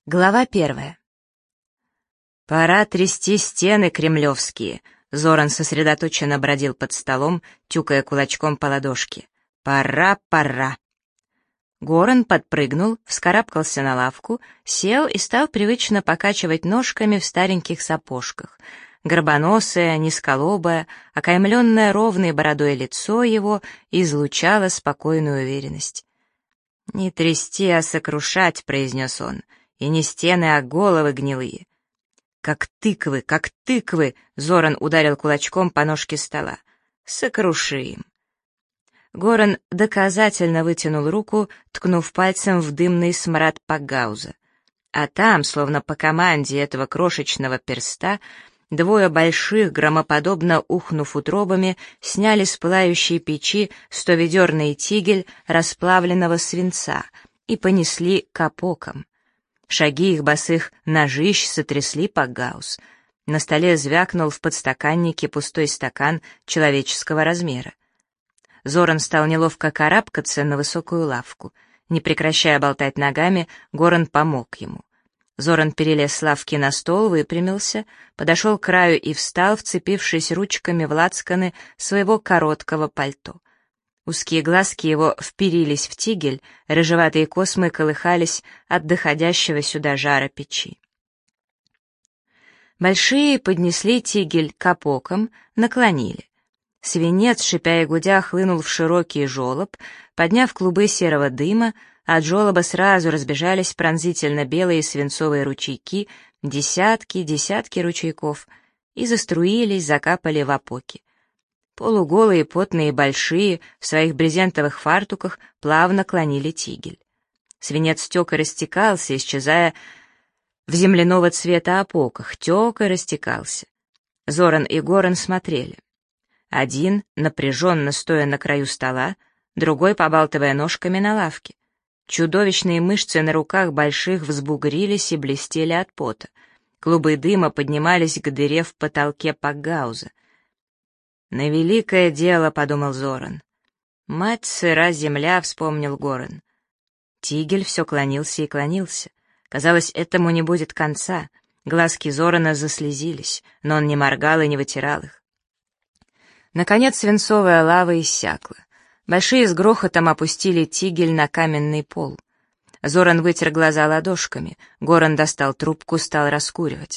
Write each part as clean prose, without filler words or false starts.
Глава 1. «Пора трясти стены кремлевские», — Зоран сосредоточенно бродил под столом, тюкая кулачком по ладошке. «Пора, пора». Горан подпрыгнул, вскарабкался на лавку, сел и стал привычно покачивать ножками в стареньких сапожках. Горбоносое, низколобое, окаймленное ровной бородой лицо его излучало спокойную уверенность. «Не трясти, а сокрушать», — произнес он. «И не стены, а головы гнилые». Как тыквы!» — Зоран ударил кулачком по ножке стола. «Сокрушим!» Горан доказательно вытянул руку, ткнув пальцем в дымный смрад Пакгауза. А там, словно по команде этого крошечного перста, двое больших, громоподобно ухнув утробами, сняли с пылающей печи 100-ведерный тигель расплавленного свинца и понесли к опокам. Шаги их босых ножищ сотрясли Пакгауз. На столе звякнул в подстаканнике пустой стакан человеческого размера. Зоран стал неловко карабкаться на высокую лавку. Не прекращая болтать ногами, Горан помог ему. Зоран перелез с лавки на стол, выпрямился, подошел к краю и встал, вцепившись ручками в лацканы своего короткого пальто. Узкие глазки его вперились в тигель, рыжеватые космы колыхались от доходящего сюда жара печи. Большие поднесли тигель к опокам, наклонили. Свинец, шипя и гудя, хлынул в широкий желоб, подняв клубы серого дыма, а от желоба сразу разбежались пронзительно белые свинцовые ручейки, десятки ручейков, и заструились, закапали в опоки. Полуголые, потные, большие, в своих брезентовых фартуках плавно клонили тигель. Свинец тек и растекался, исчезая в земляного цвета опоках, тек и растекался. Зоран и Горан смотрели. Один, напряженно стоя на краю стола, другой, побалтывая ножками на лавке. Чудовищные мышцы на руках больших взбугрились и блестели от пота. Клубы дыма поднимались к дыре в потолке Пакгауза. «На великое дело», — подумал Зоран. «Мать сыра земля», — вспомнил Горан. Тигель все клонился и клонился. Казалось, этому не будет конца. Глазки Зорана заслезились, но он не моргал и не вытирал их. Наконец свинцовая лава иссякла. Большие с грохотом опустили тигель на каменный пол. Зоран вытер глаза ладошками, Горан достал трубку, стал раскуривать.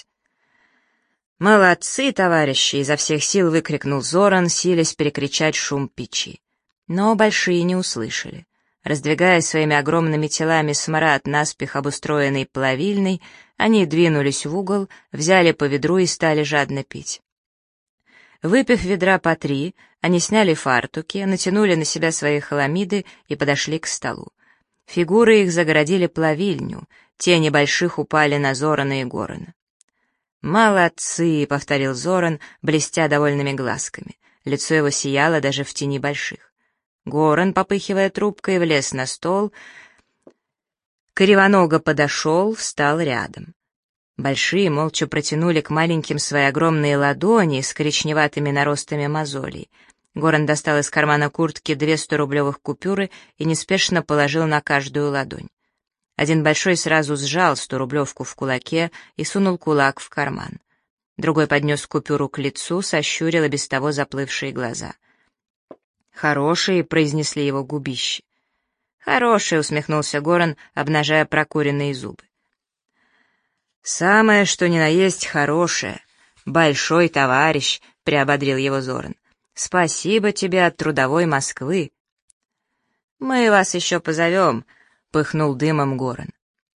«Молодцы, товарищи!» — изо всех сил выкрикнул Зоран, силясь перекричать шум печи. Но большие не услышали. Раздвигая своими огромными телами смрад наспех обустроенной плавильной, они двинулись в угол, взяли по ведру и стали жадно пить. Выпив ведра по 3, они сняли фартуки, натянули на себя свои халамиды и подошли к столу. Фигуры их загородили плавильню, тени больших упали на Зорана и Горана. «Молодцы!» — повторил Зоран, блестя довольными глазками. Лицо его сияло даже в тени больших. Горан, попыхивая трубкой, влез на стол. Кривоного подошел, встал рядом. Большие молча протянули к маленьким свои огромные ладони с коричневатыми наростами мозолей. Горан достал из кармана куртки 2 100-рублевых купюры и неспешно положил на каждую ладонь. Один большой сразу сжал 100-рублевку в кулаке и сунул кулак в карман. Другой поднес купюру к лицу, сощурил и без того заплывшие глаза. «Хорошие», — произнесли его губищи. «Хорошие», — усмехнулся Горан, обнажая прокуренные зубы. «Самое, что ни на есть, хорошее. Большой товарищ», — приободрил его Зоран. «Спасибо тебе от трудовой Москвы». «Мы вас еще позовем», — пыхнул дымом Горан.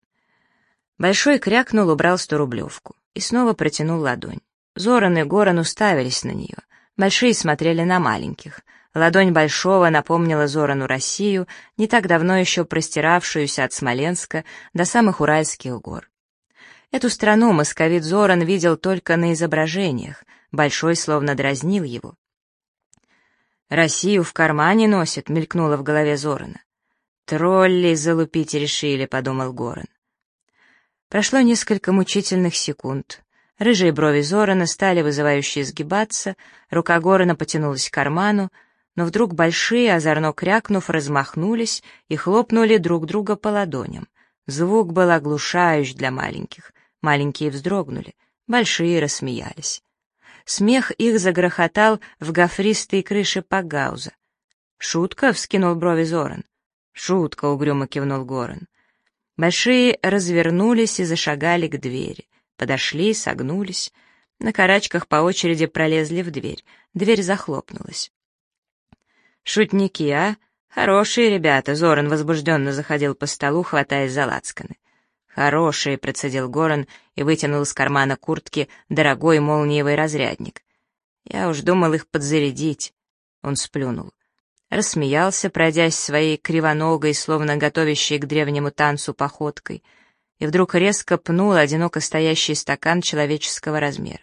Большой крякнул, убрал 100-рублевку и снова протянул ладонь. Зоран и Горан уставились на нее. Большие смотрели на маленьких. Ладонь Большого напомнила Зорану Россию, не так давно еще простиравшуюся от Смоленска до самых Уральских гор. Эту страну московит Зоран видел только на изображениях, Большой словно дразнил его. «Россию в кармане носит», — мелькнуло в голове Зорана. «Тролли залупить решили», — подумал Горан. Прошло несколько мучительных секунд. Рыжие брови Зорана стали вызывающе изгибаться, рука Горана потянулась к карману, но вдруг большие, озорно крякнув, размахнулись и хлопнули друг друга по ладоням. Звук был оглушающий для маленьких. Маленькие вздрогнули, большие рассмеялись. Смех их загрохотал в гофристой крыше Пагауза. «Шутка?» — вскинул брови Зоран. «Шутка», — угрюмо кивнул Горан. Большие развернулись и зашагали к двери. Подошли, согнулись. На карачках по очереди пролезли в дверь. Дверь захлопнулась. «Шутники, а? Хорошие ребята», — Зоран возбужденно заходил по столу, хватаясь за лацканы. «Хорошие», — процедил Горан и вытянул из кармана куртки дорогой молниевый разрядник. «Я уж думал их подзарядить». Он сплюнул. Рассмеялся, пройдясь своей кривоногой, словно готовящей к древнему танцу походкой, и вдруг резко пнул одиноко стоящий стакан человеческого размера.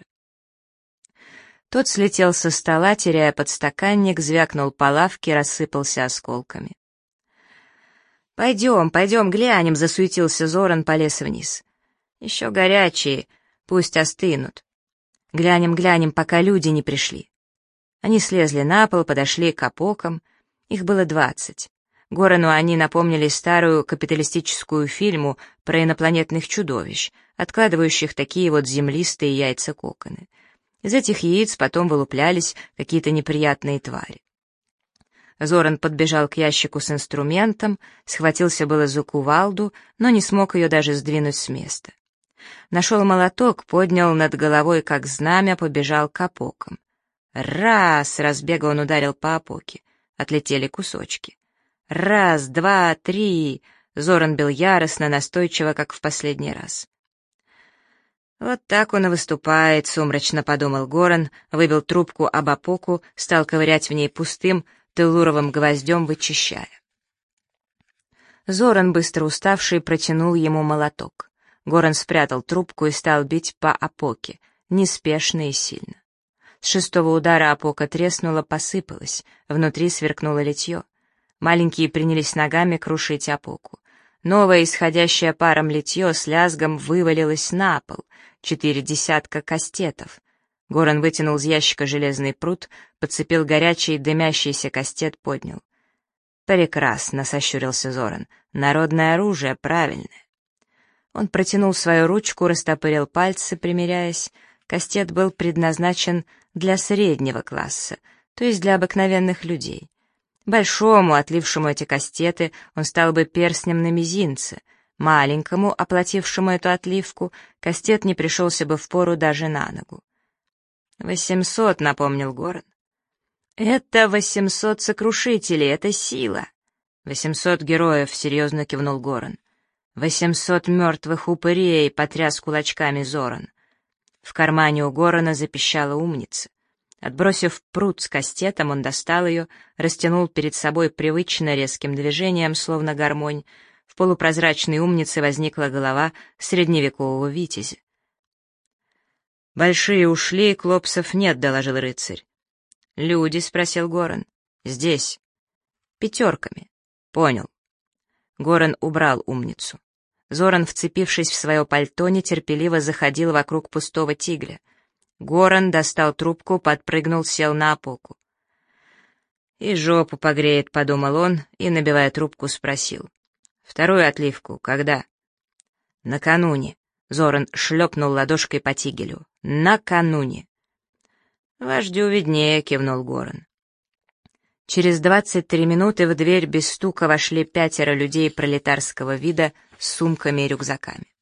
Тот слетел со стола, теряя подстаканник, звякнул по лавке, рассыпался осколками. «Пойдем, пойдем, глянем», — засуетился Зоран, полез вниз. «Еще горячие, пусть остынут. Глянем, глянем, пока люди не пришли». Они слезли на пол, подошли к опокам. Их было 20. Горану они напомнили старую капиталистическую фильму про инопланетных чудовищ, откладывающих такие вот землистые яйца-коконы. Из этих яиц потом вылуплялись какие-то неприятные твари. Зоран подбежал к ящику с инструментом, схватился было за кувалду, но не смог ее даже сдвинуть с места. Нашел молоток, поднял над головой, как знамя, побежал к опокам. Раз! С разбега он ударил по опоке. Отлетели кусочки. Раз, два, три! Зоран бил яростно, настойчиво, как в последний раз. «Вот так он и выступает», — сумрачно подумал Горан, выбил трубку об опоку, стал ковырять в ней пустым, теллуровым гвоздем, вычищая. Зоран, быстро уставший, протянул ему молоток. Горан спрятал трубку и стал бить по опоке, неспешно и сильно. С 6-го удара опока треснула, посыпалась, внутри сверкнуло литье. Маленькие принялись ногами крушить опоку. Новое, исходящее паром литье с лязгом вывалилось на пол. 4 десятка кастетов. Горан вытянул из ящика железный прут, подцепил горячий дымящийся кастет, поднял. «Прекрасно», — сощурился Зоран. «Народное оружие, правильное». Он протянул свою ручку, растопырил пальцы, примеряясь. Кастет был предназначен для среднего класса, то есть для обыкновенных людей. Большому, отлившему эти кастеты, он стал бы перстнем на мизинце. Маленькому, оплатившему эту отливку, кастет не пришелся бы впору даже на ногу. 800, напомнил Горан. «Это 800 сокрушителей, это сила!» 800 героев, серьезно кивнул Горан. 800 мертвых упырей, потряс кулачками Зоран. В кармане у Горана запищала умница. Отбросив прут с кастетом, он достал ее, растянул перед собой привычно резким движением, словно гармонь. В полупрозрачной умнице возникла голова средневекового витязя. «Большие ушли, клопсов нет», — доложил рыцарь. «Люди?» — спросил Горан. «Здесь». «Пятерками». «Понял». Горан убрал умницу. Зоран, вцепившись в свое пальто, нетерпеливо заходил вокруг пустого тигля. Горан достал трубку, подпрыгнул, сел на опоку. «И жопу погреет», — подумал он, и, набивая трубку, спросил. «Вторую отливку когда?» «Накануне», — Зоран шлепнул ладошкой по тигелю. «Накануне». «Вождю виднее», — кивнул Горан. Через 23 минуты в дверь без стука вошли 5 людей пролетарского вида с сумками и рюкзаками.